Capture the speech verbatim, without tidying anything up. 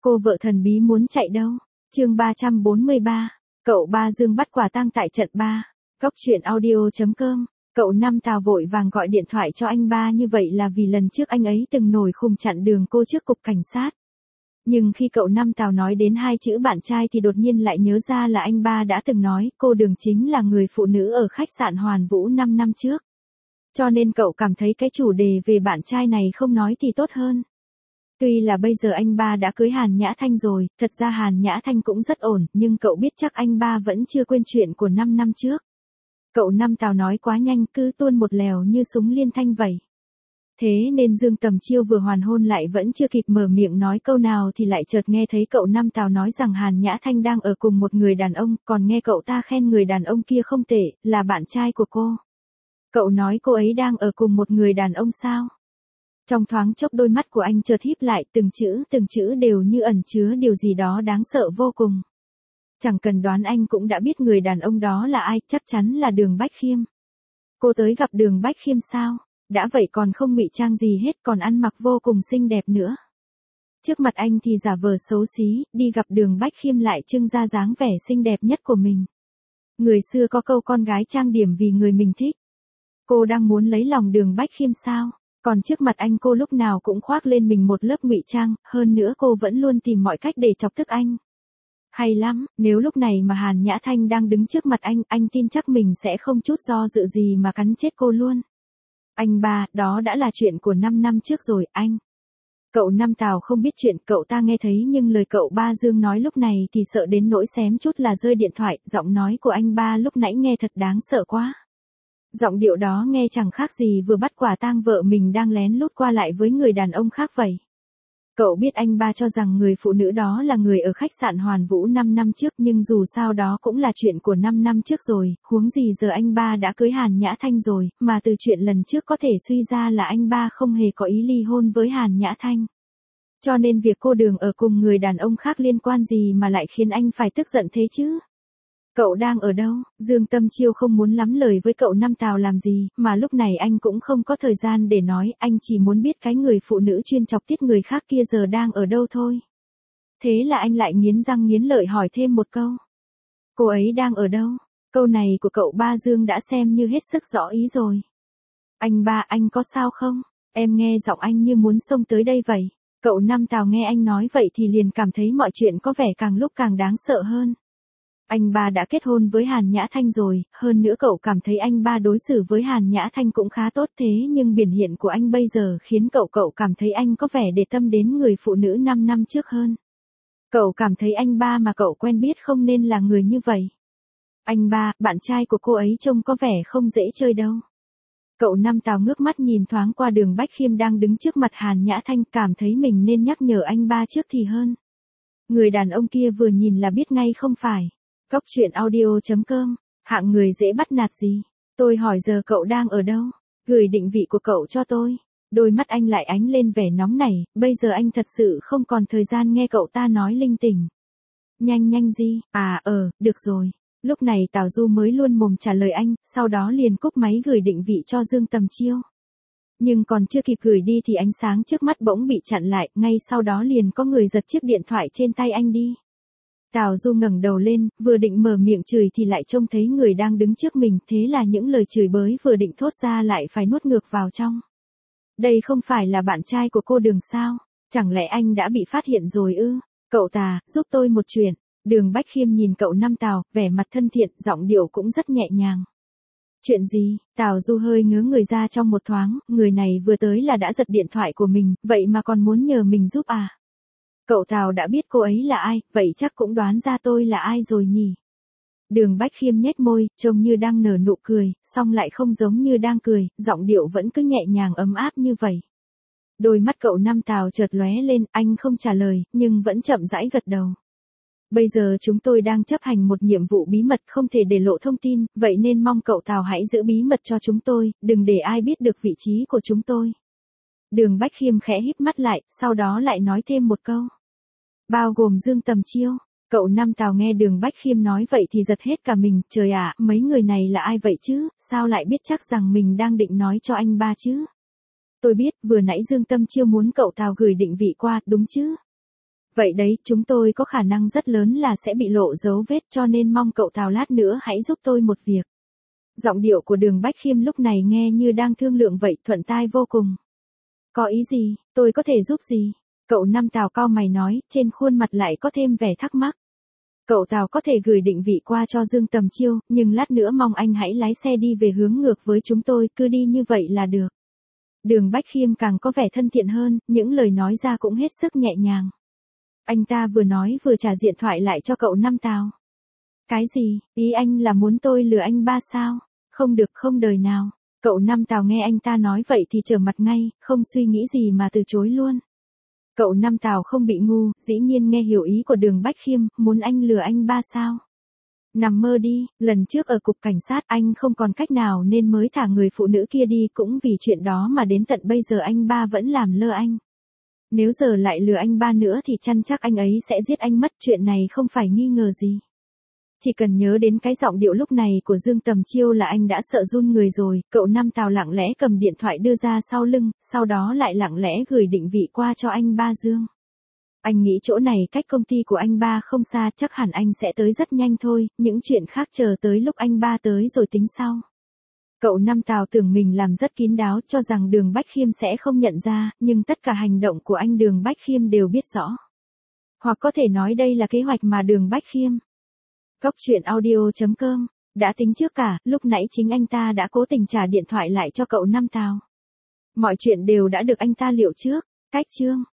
Cô vợ thần bí muốn chạy đâu? Chương ba trăm bốn mươi ba. Cậu ba Dương bắt quả tang tại trận ba. Cóc truyện audio chấm com. Cậu Năm Tào vội vàng gọi điện thoại cho anh ba như vậy là vì lần trước anh ấy từng nổi khùng chặn đường cô trước cục cảnh sát. Nhưng khi cậu Năm Tào nói đến hai chữ bạn trai thì đột nhiên lại nhớ ra là anh ba đã từng nói cô Đường chính là người phụ nữ ở khách sạn Hoàn Vũ năm năm trước. Cho nên cậu cảm thấy cái chủ đề về bạn trai này không nói thì tốt hơn. Tuy là bây giờ anh ba đã cưới Hàn Nhã Thanh rồi, thật ra Hàn Nhã Thanh cũng rất ổn, nhưng cậu biết chắc anh ba vẫn chưa quên chuyện của năm năm trước. Cậu Năm Tào nói quá nhanh, cứ tuôn một lèo như súng liên thanh vậy. Thế nên Dương Tầm Chiêu vừa hoàn hôn lại vẫn chưa kịp mở miệng nói câu nào thì lại chợt nghe thấy cậu Năm Tào nói rằng Hàn Nhã Thanh đang ở cùng một người đàn ông, còn nghe cậu ta khen người đàn ông kia không tệ, là bạn trai của cô. Cậu nói cô ấy đang ở cùng một người đàn ông sao? Trong thoáng chốc đôi mắt của anh chợt híp lại, từng chữ từng chữ đều như ẩn chứa điều gì đó đáng sợ vô cùng. Chẳng cần đoán anh cũng đã biết người đàn ông đó là ai, chắc chắn là Đường Bách Khiêm. Cô tới gặp Đường Bách Khiêm sao? Đã vậy còn không ngụy trang gì hết, còn ăn mặc vô cùng xinh đẹp nữa. Trước mặt anh thì giả vờ xấu xí, đi gặp Đường Bách Khiêm lại trưng ra dáng vẻ xinh đẹp nhất của mình. Người xưa có câu con gái trang điểm vì người mình thích. Cô đang muốn lấy lòng Đường Bách Khiêm sao? Còn trước mặt anh cô lúc nào cũng khoác lên mình một lớp ngụy trang, hơn nữa cô vẫn luôn tìm mọi cách để chọc tức anh. Hay lắm, nếu lúc này mà Hàn Nhã Thanh đang đứng trước mặt anh, anh tin chắc mình sẽ không chút do dự gì mà cắn chết cô luôn. Anh ba, đó đã là chuyện của năm năm trước rồi, anh. Cậu Năm Tào không biết chuyện, cậu ta nghe thấy nhưng lời cậu ba Dương nói lúc này thì sợ đến nỗi xém chút là rơi điện thoại, giọng nói của anh ba lúc nãy nghe thật đáng sợ quá. Giọng điệu đó nghe chẳng khác gì vừa bắt quả tang vợ mình đang lén lút qua lại với người đàn ông khác vậy. Cậu biết anh ba cho rằng người phụ nữ đó là người ở khách sạn Hoàn Vũ năm năm trước, nhưng dù sao đó cũng là chuyện của năm năm trước rồi, huống gì giờ anh ba đã cưới Hàn Nhã Thanh rồi, mà từ chuyện lần trước có thể suy ra là anh ba không hề có ý ly hôn với Hàn Nhã Thanh. Cho nên việc cô Đường ở cùng người đàn ông khác liên quan gì mà lại khiến anh phải tức giận thế chứ? Cậu đang ở đâu? Dương Tâm Chiêu không muốn lắm lời với cậu Năm Tào làm gì, mà lúc này anh cũng không có thời gian để nói, anh chỉ muốn biết cái người phụ nữ chuyên chọc tiết người khác kia giờ đang ở đâu thôi. Thế là anh lại nghiến răng nghiến lợi hỏi thêm một câu. Cô ấy đang ở đâu? Câu này của cậu ba Dương đã xem như hết sức rõ ý rồi. Anh ba, anh có sao không? Em nghe giọng anh như muốn xông tới đây vậy. Cậu Năm Tào nghe anh nói vậy thì liền cảm thấy mọi chuyện có vẻ càng lúc càng đáng sợ hơn. Anh ba đã kết hôn với Hàn Nhã Thanh rồi, hơn nữa cậu cảm thấy anh ba đối xử với Hàn Nhã Thanh cũng khá tốt, thế nhưng biểu hiện của anh bây giờ khiến cậu cậu cảm thấy anh có vẻ để tâm đến người phụ nữ năm năm trước hơn. Cậu cảm thấy anh ba mà cậu quen biết không nên là người như vậy. Anh ba, bạn trai của cô ấy trông có vẻ không dễ chơi đâu. Cậu Năm Tào ngước mắt nhìn thoáng qua Đường Bách Khiêm đang đứng trước mặt Hàn Nhã Thanh, cảm thấy mình nên nhắc nhở anh ba trước thì hơn. Người đàn ông kia vừa nhìn là biết ngay không phải. Cóc truyện audio chấm com, hạng người dễ bắt nạt gì? Tôi hỏi giờ cậu đang ở đâu? Gửi định vị của cậu cho tôi. Đôi mắt anh lại ánh lên vẻ nóng nảy, bây giờ anh thật sự không còn thời gian nghe cậu ta nói linh tinh. Nhanh nhanh gì? À ờ, được rồi. Lúc này Tào Du mới luôn mồm trả lời anh, sau đó liền cúp máy gửi định vị cho Dương Tầm Chiêu. Nhưng còn chưa kịp gửi đi thì ánh sáng trước mắt bỗng bị chặn lại, ngay sau đó liền có người giật chiếc điện thoại trên tay anh đi. Tào Du ngẩng đầu lên, vừa định mở miệng chửi thì lại trông thấy người đang đứng trước mình, thế là những lời chửi bới vừa định thốt ra lại phải nuốt ngược vào trong. Đây không phải là bạn trai của cô Đường sao? Chẳng lẽ anh đã bị phát hiện rồi ư? Cậu ta, giúp tôi một chuyện. Đường Bách Khiêm nhìn cậu Năm Tào, vẻ mặt thân thiện, giọng điệu cũng rất nhẹ nhàng. Chuyện gì? Tào Du hơi ngớ người ra trong một thoáng, người này vừa tới là đã giật điện thoại của mình, vậy mà còn muốn nhờ mình giúp à? Cậu Tào đã biết cô ấy là ai, vậy chắc cũng đoán ra tôi là ai rồi nhỉ? Đường Bách Khiêm nhếch môi, trông như đang nở nụ cười, song lại không giống như đang cười, giọng điệu vẫn cứ nhẹ nhàng ấm áp như vậy. Đôi mắt cậu Năm Tào chợt lóe lên, anh không trả lời, nhưng vẫn chậm rãi gật đầu. Bây giờ chúng tôi đang chấp hành một nhiệm vụ bí mật không thể để lộ thông tin, vậy nên mong cậu Tào hãy giữ bí mật cho chúng tôi, đừng để ai biết được vị trí của chúng tôi. Đường Bách Khiêm khẽ híp mắt lại, sau đó lại nói thêm một câu. Bao gồm Dương Tầm Chiêu. Cậu Năm Tào nghe Đường Bách Khiêm nói vậy thì giật hết cả mình, trời ạ, mấy người này là ai vậy chứ, sao lại biết chắc rằng mình đang định nói cho anh ba chứ? Tôi biết, vừa nãy Dương Tâm Chiêu muốn cậu Tào gửi định vị qua, đúng chứ? Vậy đấy, chúng tôi có khả năng rất lớn là sẽ bị lộ dấu vết cho nên mong cậu Tào lát nữa hãy giúp tôi một việc. Giọng điệu của Đường Bách Khiêm lúc này nghe như đang thương lượng vậy, thuận tai vô cùng. Có ý gì, tôi có thể giúp gì? Cậu Năm Tào cau mày nói, trên khuôn mặt lại có thêm vẻ thắc mắc. Cậu Tào có thể gửi định vị qua cho Dương Tầm Chiêu, nhưng lát nữa mong anh hãy lái xe đi về hướng ngược với chúng tôi, cứ đi như vậy là được. Đường Bách Khiêm càng có vẻ thân thiện hơn, những lời nói ra cũng hết sức nhẹ nhàng. Anh ta vừa nói vừa trả điện thoại lại cho cậu Năm Tào. Cái gì, ý anh là muốn tôi lừa anh ba sao? Không được, không đời nào. Cậu Năm Tào nghe anh ta nói vậy thì trở mặt ngay, không suy nghĩ gì mà từ chối luôn. Cậu Năm Tào không bị ngu, dĩ nhiên nghe hiểu ý của Đường Bách Khiêm, muốn anh lừa anh ba sao? Nằm mơ đi, lần trước ở cục cảnh sát anh không còn cách nào nên mới thả người phụ nữ kia đi, cũng vì chuyện đó mà đến tận bây giờ anh ba vẫn làm lơ anh. Nếu giờ lại lừa anh ba nữa thì chăn chắc anh ấy sẽ giết anh mất, chuyện này không phải nghi ngờ gì. Chỉ cần nhớ đến cái giọng điệu lúc này của Dương Tầm Chiêu là anh đã sợ run người rồi. Cậu Năm Tào lặng lẽ cầm điện thoại đưa ra sau lưng, sau đó lại lặng lẽ gửi định vị qua cho anh ba Dương. Anh nghĩ chỗ này cách công ty của anh ba không xa, chắc hẳn anh sẽ tới rất nhanh thôi, những chuyện khác chờ tới lúc anh ba tới rồi tính sau. Cậu Năm Tào tưởng mình làm rất kín đáo, cho rằng Đường Bách Khiêm sẽ không nhận ra, nhưng tất cả hành động của anh Đường Bách Khiêm đều biết rõ. Hoặc có thể nói đây là kế hoạch mà Đường Bách Khiêm, Cốc truyện audio chấm com, đã tính trước cả. Lúc nãy chính anh ta đã cố tình trả điện thoại lại cho cậu Năm Tào. Mọi chuyện đều đã được anh ta liệu trước. Cách chương